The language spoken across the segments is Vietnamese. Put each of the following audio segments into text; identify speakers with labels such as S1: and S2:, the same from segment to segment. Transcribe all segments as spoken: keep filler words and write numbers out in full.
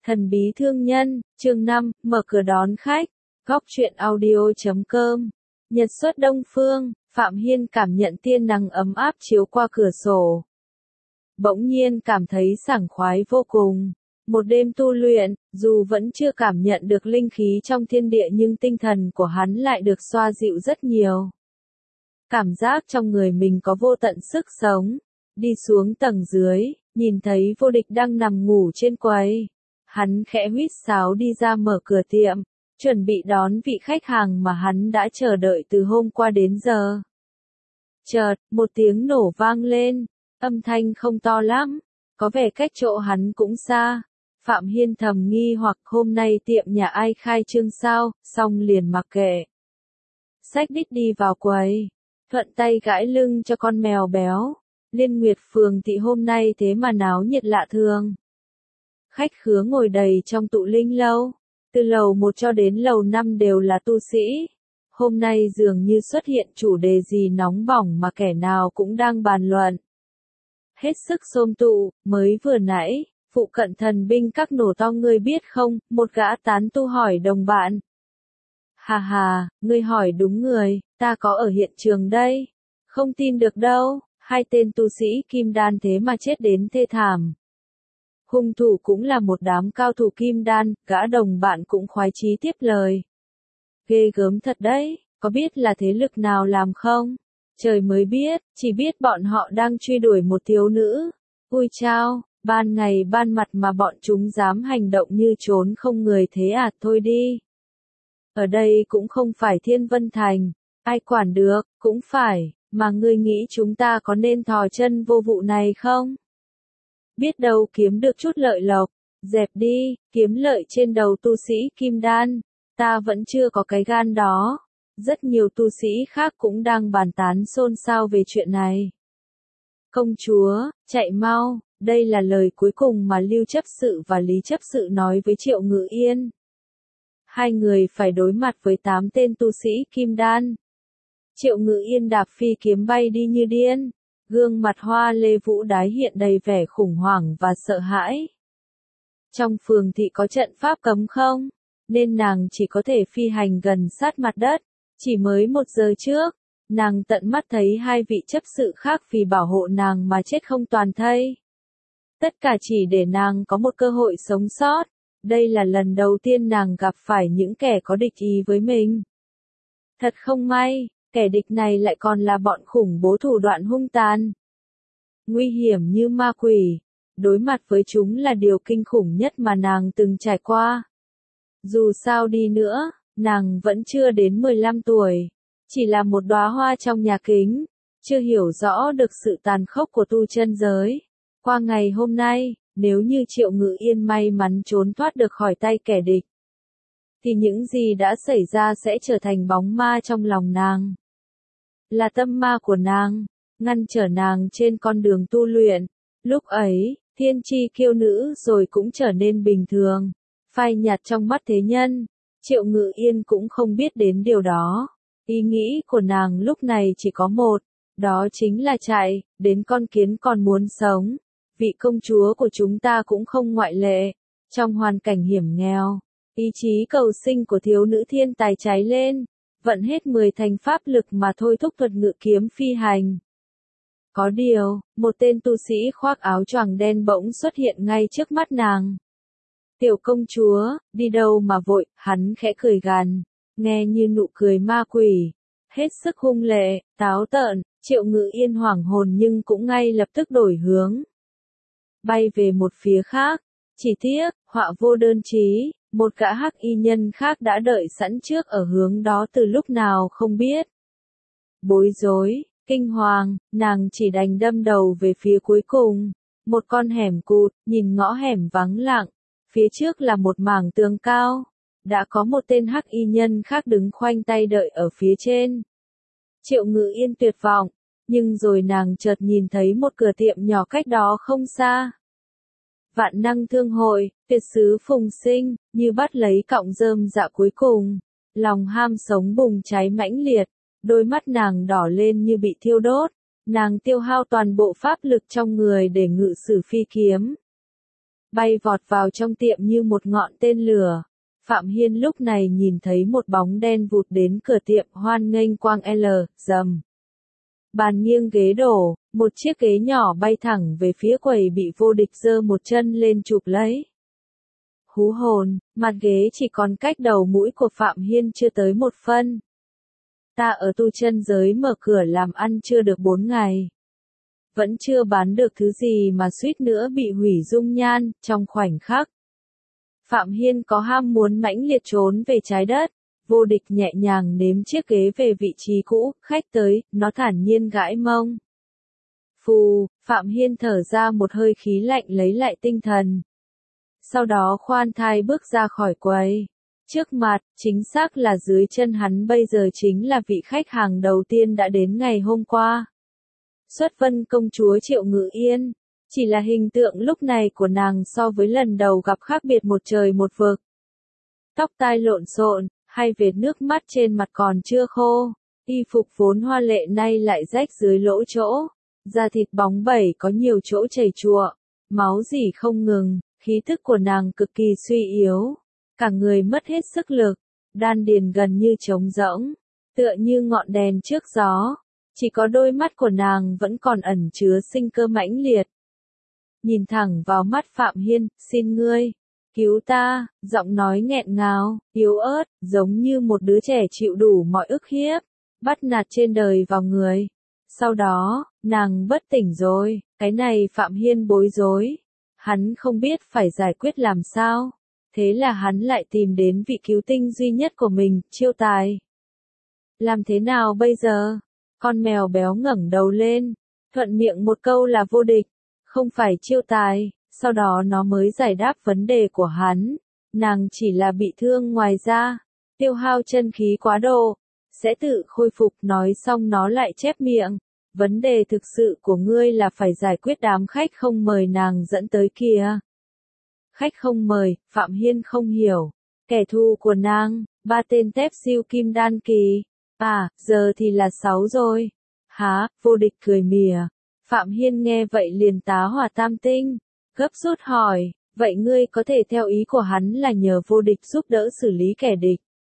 S1: Thần bí thương nhân, chương năm, mở cửa đón khách. Góc truyện audio.com. Nhật xuất Đông Phương, Phạm Hiên cảm nhận tia nắng ấm áp chiếu qua cửa sổ. Bỗng nhiên cảm thấy sảng khoái vô cùng. Một đêm tu luyện, dù vẫn chưa cảm nhận được linh khí trong thiên địa nhưng tinh thần của hắn lại được xoa dịu rất nhiều. Cảm giác trong người mình có vô tận sức sống. Đi xuống tầng dưới, nhìn thấy Vô Địch đang nằm ngủ trên quầy. Hắn khẽ huýt sáo đi ra mở cửa tiệm, chuẩn bị đón vị khách hàng mà hắn đã chờ đợi từ hôm qua đến giờ. Chợt, một tiếng nổ vang lên, âm thanh không to lắm, có vẻ cách chỗ hắn cũng xa. Phạm Hiên thầm nghi hoặc hôm nay tiệm nhà ai khai trương sao, xong liền mặc kệ. Xách đít đi vào quầy, thuận tay gãi lưng cho con mèo béo. Liên Nguyệt Phường thị hôm nay thế mà náo nhiệt lạ thường. Khách khứa ngồi đầy trong tụ linh lâu, từ lầu một cho đến lầu năm đều là tu sĩ. Hôm nay dường như xuất hiện chủ đề gì nóng bỏng mà kẻ nào cũng đang bàn luận. Hết sức xôm tụ, mới vừa nãy, phụ cận thần binh các nổ to ngươi biết không, một gã tán tu hỏi đồng bạn. Hà hà, ngươi hỏi đúng người, ta có ở hiện trường đây. Không tin được đâu, hai tên tu sĩ kim đan thế mà chết đến thê thảm. Hung thủ cũng là một đám cao thủ kim đan, gã đồng bạn cũng khoái chí tiếp lời. Ghê gớm thật đấy, có biết là thế lực nào làm không? Trời mới biết, chỉ biết bọn họ đang truy đuổi một thiếu nữ. Ui chao, ban ngày ban mặt mà bọn chúng dám hành động như trốn không người thế à, thôi đi. Ở đây cũng không phải Thiên Vân Thành, ai quản được, cũng phải, mà ngươi nghĩ chúng ta có nên thò chân vô vụ này không? Biết đâu kiếm được chút lợi lộc, dẹp đi, kiếm lợi trên đầu tu sĩ kim đan, ta vẫn chưa có cái gan đó. Rất nhiều tu sĩ khác cũng đang bàn tán xôn xao về chuyện này. Công chúa, chạy mau, đây là lời cuối cùng mà Lưu Chấp Sự và Lý Chấp Sự nói với Triệu Ngự Yên. Hai người phải đối mặt với tám tên tu sĩ kim đan. Triệu Ngự Yên đạp phi kiếm bay đi như điên. Gương mặt hoa lê vũ đái hiện đầy vẻ khủng hoảng và sợ hãi. Trong phường thị có trận pháp cấm không? Nên nàng chỉ có thể phi hành gần sát mặt đất. Chỉ mới một giờ trước, nàng tận mắt thấy hai vị chấp sự khác vì bảo hộ nàng mà chết không toàn thây. Tất cả chỉ để nàng có một cơ hội sống sót. Đây là lần đầu tiên nàng gặp phải những kẻ có địch ý với mình. Thật không may. Kẻ địch này lại còn là bọn khủng bố thủ đoạn hung tàn. Nguy hiểm như ma quỷ, đối mặt với chúng là điều kinh khủng nhất mà nàng từng trải qua. Dù sao đi nữa, nàng vẫn chưa đến mười lăm tuổi, chỉ là một đóa hoa trong nhà kính, chưa hiểu rõ được sự tàn khốc của tu chân giới. Qua ngày hôm nay, nếu như Triệu Ngự Yên may mắn trốn thoát được khỏi tay kẻ địch, thì những gì đã xảy ra sẽ trở thành bóng ma trong lòng nàng. Là tâm ma của nàng, ngăn trở nàng trên con đường tu luyện. Lúc ấy, thiên chi kiêu nữ rồi cũng trở nên bình thường, phai nhạt trong mắt thế nhân. Triệu Ngự Yên cũng không biết đến điều đó. Ý nghĩ của nàng lúc này chỉ có một, đó chính là chạy, đến con kiến còn muốn sống. Vị công chúa của chúng ta cũng không ngoại lệ. Trong hoàn cảnh hiểm nghèo, ý chí cầu sinh của thiếu nữ thiên tài cháy lên. Vận hết mười thành pháp lực mà thôi thúc thuật ngự kiếm phi hành. Có điều, một tên tu sĩ khoác áo choàng đen bỗng xuất hiện ngay trước mắt nàng. Tiểu công chúa, đi đâu mà vội, hắn khẽ cười gằn, nghe như nụ cười ma quỷ. Hết sức hung lệ, táo tợn, Triệu Ngự Yên hoảng hồn nhưng cũng ngay lập tức đổi hướng. Bay về một phía khác, chỉ tiếc, họa vô đơn chí. Một gã hắc y nhân khác đã đợi sẵn trước ở hướng đó từ lúc nào không biết. Bối rối, kinh hoàng, nàng chỉ đành đâm đầu về phía cuối cùng. Một con hẻm cụt, nhìn ngõ hẻm vắng lặng. Phía trước là một mảng tường cao. Đã có một tên hắc y nhân khác đứng khoanh tay đợi ở phía trên. Triệu Ngự Yên tuyệt vọng, nhưng rồi nàng chợt nhìn thấy một cửa tiệm nhỏ cách đó không xa. Vạn năng thương hội, tuyệt sứ phùng sinh, như bắt lấy cọng rơm dạ cuối cùng. Lòng ham sống bùng cháy mãnh liệt, đôi mắt nàng đỏ lên như bị thiêu đốt. Nàng tiêu hao toàn bộ pháp lực trong người để ngự sử phi kiếm. bay vọt vào trong tiệm như một ngọn tên lửa. Phạm Hiên lúc này nhìn thấy một bóng đen vụt đến cửa tiệm hoan nghênh quang L, dầm. Bàn nghiêng ghế đổ, một chiếc ghế nhỏ bay thẳng về phía quầy bị vô địch giơ một chân lên chụp lấy. Hú hồn, mặt ghế chỉ còn cách đầu mũi của Phạm Hiên chưa tới một phân. Ta ở tu chân giới mở cửa làm ăn chưa được bốn ngày. Vẫn chưa bán được thứ gì mà suýt nữa bị hủy dung nhan, trong khoảnh khắc. Phạm Hiên có ham muốn mãnh liệt trốn về trái đất, vô địch nhẹ nhàng nếm chiếc ghế về vị trí cũ, khách tới, nó thản nhiên gãi mông. Phù, Phạm Hiên thở ra một hơi khí lạnh lấy lại tinh thần. Sau đó khoan thai bước ra khỏi quầy. Trước mặt, chính xác là dưới chân hắn bây giờ chính là vị khách hàng đầu tiên đã đến ngày hôm qua. Xuất Vân công chúa Triệu Ngự Yên. Chỉ là hình tượng lúc này của nàng so với lần đầu gặp khác biệt một trời một vực. Tóc tai lộn xộn, hay vệt nước mắt trên mặt còn chưa khô. Y phục vốn hoa lệ nay lại rách dưới lỗ chỗ. Da thịt bóng bẩy có nhiều chỗ chảy chùa. Máu rỉ không ngừng, khí thức của nàng cực kỳ suy yếu. Cả người mất hết sức lực, đan điền gần như trống rỗng, tựa như ngọn đèn trước gió. Chỉ có đôi mắt của nàng vẫn còn ẩn chứa sinh cơ mãnh liệt. Nhìn thẳng vào mắt Phạm Hiên, xin ngươi, cứu ta, giọng nói nghẹn ngào, yếu ớt, giống như một đứa trẻ chịu đủ mọi ức hiếp, bắt nạt trên đời vào người. Sau đó, nàng bất tỉnh rồi, cái này Phạm Hiên bối rối. Hắn không biết phải giải quyết làm sao. Thế là hắn lại tìm đến vị cứu tinh duy nhất của mình, Chiêu Tài. Làm thế nào bây giờ? Con mèo béo ngẩng đầu lên, thuận miệng một câu là vô địch, không phải Chiêu Tài, sau đó nó mới giải đáp vấn đề của hắn. Nàng chỉ là bị thương ngoài da, tiêu hao chân khí quá độ, sẽ tự khôi phục. Nói xong nó lại chép miệng. Vấn đề thực sự của ngươi là phải giải quyết đám khách không mời nàng dẫn tới kia. Khách không mời, Phạm Hiên không hiểu. Kẻ thù của nàng, ba tên tép siêu kim đan kỳ. À, giờ thì là sáu rồi. Hả, vô địch cười mỉa. Phạm Hiên nghe vậy liền tá hỏa tam tinh. Gấp rút hỏi, vậy ngươi có thể theo ý của hắn là nhờ vô địch giúp đỡ xử lý kẻ địch.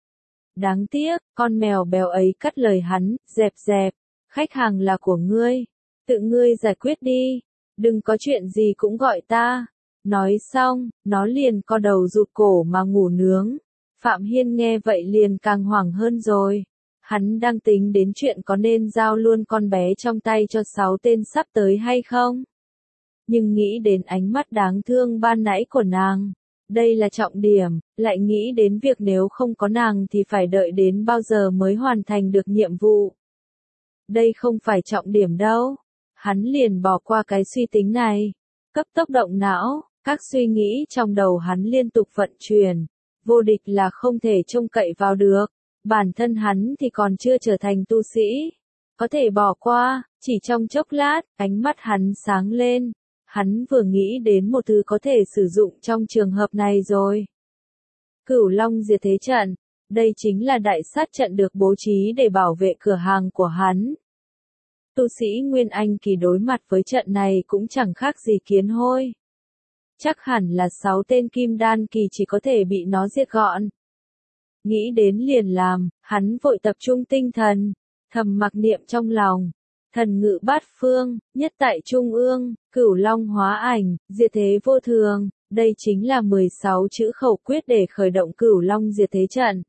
S1: Đáng tiếc, con mèo béo ấy cắt lời hắn, dẹp dẹp. Khách hàng là của ngươi. Tự ngươi giải quyết đi. Đừng có chuyện gì cũng gọi ta. Nói xong, nó liền co đầu rụt cổ mà ngủ nướng. Phạm Hiên nghe vậy liền càng hoảng hơn rồi. Hắn đang tính đến chuyện có nên giao luôn con bé trong tay cho sáu tên sắp tới hay không. Nhưng nghĩ đến ánh mắt đáng thương ban nãy của nàng. Đây là trọng điểm, lại nghĩ đến việc nếu không có nàng thì phải đợi đến bao giờ mới hoàn thành được nhiệm vụ. Đây không phải trọng điểm đâu. Hắn liền bỏ qua cái suy tính này. Cấp tốc động não, các suy nghĩ trong đầu hắn liên tục vận chuyển. Vô địch là không thể trông cậy vào được. Bản thân hắn thì còn chưa trở thành tu sĩ. Có thể bỏ qua, chỉ trong chốc lát, ánh mắt hắn sáng lên. Hắn vừa nghĩ đến một thứ có thể sử dụng trong trường hợp này rồi. Cửu Long diệt thế trận. Đây chính là đại sát trận được bố trí để bảo vệ cửa hàng của hắn. Tu sĩ Nguyên Anh kỳ đối mặt với trận này cũng chẳng khác gì kiến hôi. Chắc hẳn là sáu tên kim đan kỳ chỉ có thể bị nó diệt gọn. Nghĩ đến liền làm, hắn vội tập trung tinh thần, thầm mặc niệm trong lòng. Thần ngự bát phương, nhất tại trung ương, cửu long hóa ảnh, diệt thế vô thường. Đây chính là mười sáu chữ khẩu quyết để khởi động cửu long diệt thế trận.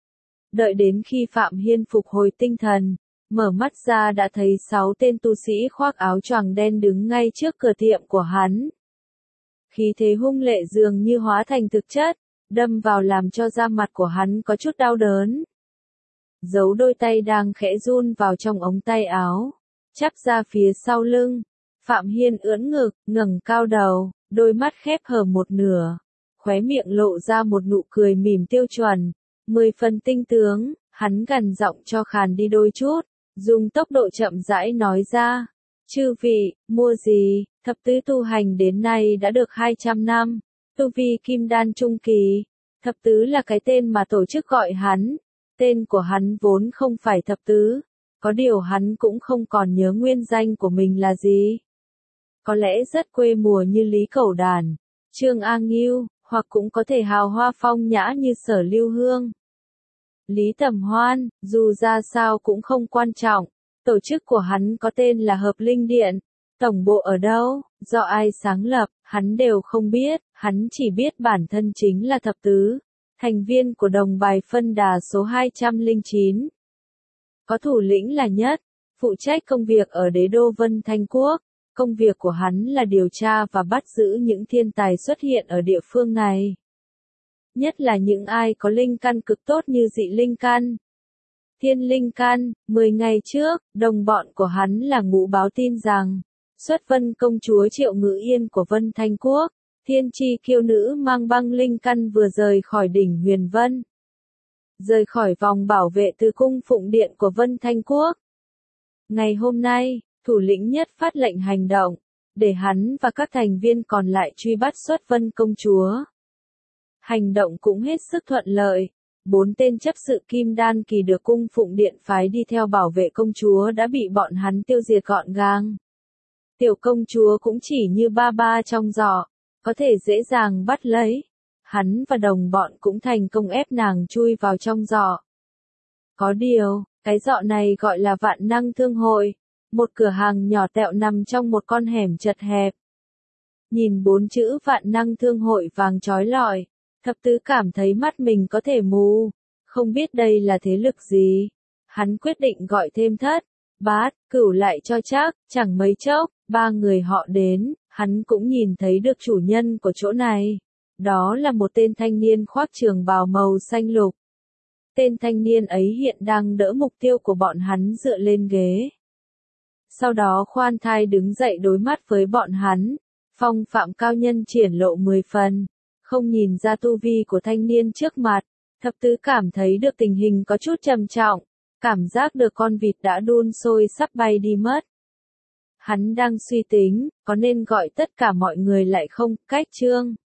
S1: Đợi đến khi Phạm Hiên phục hồi tinh thần, mở mắt ra đã thấy sáu tên tu sĩ khoác áo choàng đen đứng ngay trước cửa tiệm của hắn. Khí thế hung lệ dường như hóa thành thực chất, đâm vào làm cho da mặt của hắn có chút đau đớn. Giấu đôi tay đang khẽ run vào trong ống tay áo, chắp ra phía sau lưng. Phạm Hiên ưỡn ngực, ngẩng cao đầu, đôi mắt khép hờ một nửa, khóe miệng lộ ra một nụ cười mỉm tiêu chuẩn, mười phần tinh tướng. Hắn gằn giọng cho khàn đi đôi chút, dùng tốc độ chậm rãi nói ra. Chư vị, mua gì, thập tứ tu hành đến nay đã được hai trăm năm, tu vi kim đan trung kỳ. Thập tứ là cái tên mà tổ chức gọi hắn. Tên của hắn vốn không phải thập tứ, có điều hắn cũng không còn nhớ nguyên danh của mình là gì. Có lẽ rất quê mùa như Lý Cẩu Đàn. Trương A Ngưu, hoặc cũng có thể hào hoa phong nhã như Sở Lưu Hương. Lý Tầm Hoan, dù ra sao cũng không quan trọng, tổ chức của hắn có tên là Hợp Linh Điện, tổng bộ ở đâu, do ai sáng lập, hắn đều không biết, hắn chỉ biết bản thân chính là thập tứ, thành viên của đồng bài phân đà số hai trăm lẻ chín. Có thủ lĩnh là Nhất, phụ trách công việc ở đế đô Vân Thanh Quốc, công việc của hắn là điều tra và bắt giữ những thiên tài xuất hiện ở địa phương này. Nhất là những ai có linh căn cực tốt như dị linh căn. Thiên linh căn, mười ngày trước, đồng bọn của hắn là Ngũ báo tin rằng, Xuất Vân công chúa Triệu Ngự Yên của Vân Thanh Quốc, thiên chi kiêu nữ mang băng linh căn vừa rời khỏi đỉnh Huyền Vân. Rời khỏi vòng bảo vệ từ cung phụng điện của Vân Thanh Quốc. Ngày hôm nay, thủ lĩnh Nhất phát lệnh hành động, để hắn và các thành viên còn lại truy bắt Xuất Vân công chúa. Hành động cũng hết sức thuận lợi, bốn tên chấp sự kim đan kỳ được cung phụng điện phái đi theo bảo vệ công chúa đã bị bọn hắn tiêu diệt gọn gàng. Tiểu công chúa cũng chỉ như ba ba trong giỏ, có thể dễ dàng bắt lấy. Hắn và đồng bọn cũng thành công ép nàng chui vào trong giỏ. Có điều, cái giỏ này gọi là Vạn Năng Thương Hội, một cửa hàng nhỏ tẹo nằm trong một con hẻm chật hẹp. Nhìn bốn chữ Vạn Năng Thương Hội vàng chói lọi, thập tứ cảm thấy mắt mình có thể mù, không biết đây là thế lực gì. Hắn quyết định gọi thêm Thất, Bát, Cửu lại cho chắc, chẳng mấy chốc, ba người họ đến, hắn cũng nhìn thấy được chủ nhân của chỗ này. Đó là một tên thanh niên khoác trường bào màu xanh lục. Tên thanh niên ấy hiện đang đỡ mục tiêu của bọn hắn dựa lên ghế. Sau đó khoan thai đứng dậy đối mắt với bọn hắn, phong phạm cao nhân triển lộ mười phần, không nhìn ra tu vi của thanh niên trước mặt, thập tứ cảm thấy được tình hình có chút trầm trọng, cảm giác được con vịt đã đun sôi sắp bay đi mất. Hắn đang suy tính, có nên gọi tất cả mọi người lại không, cách Trương